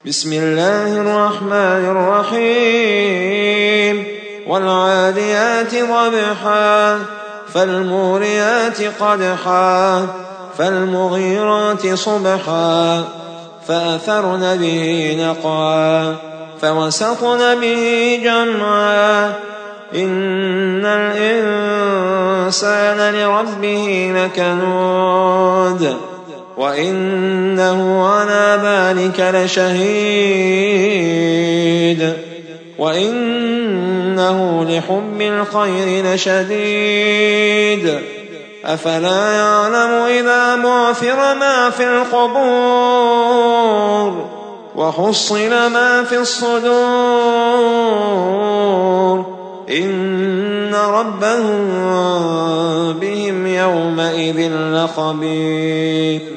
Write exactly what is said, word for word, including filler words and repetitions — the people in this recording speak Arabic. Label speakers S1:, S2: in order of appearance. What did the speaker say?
S1: بسم الله الرحمن الرحيم والعاديات ضبحا فالموريات قدحا فالمغيرات صبحا فأثرن به نقعا فوسطن به جمعا إن الإنسان لربه لكنود وإنه على ذلك لشهيد وإنه لحب الخير لشديد أفلا يعلم إذا بعثر ما في القبور وحصل ما في الصدور إن ربهم بهم يومئذ لخبير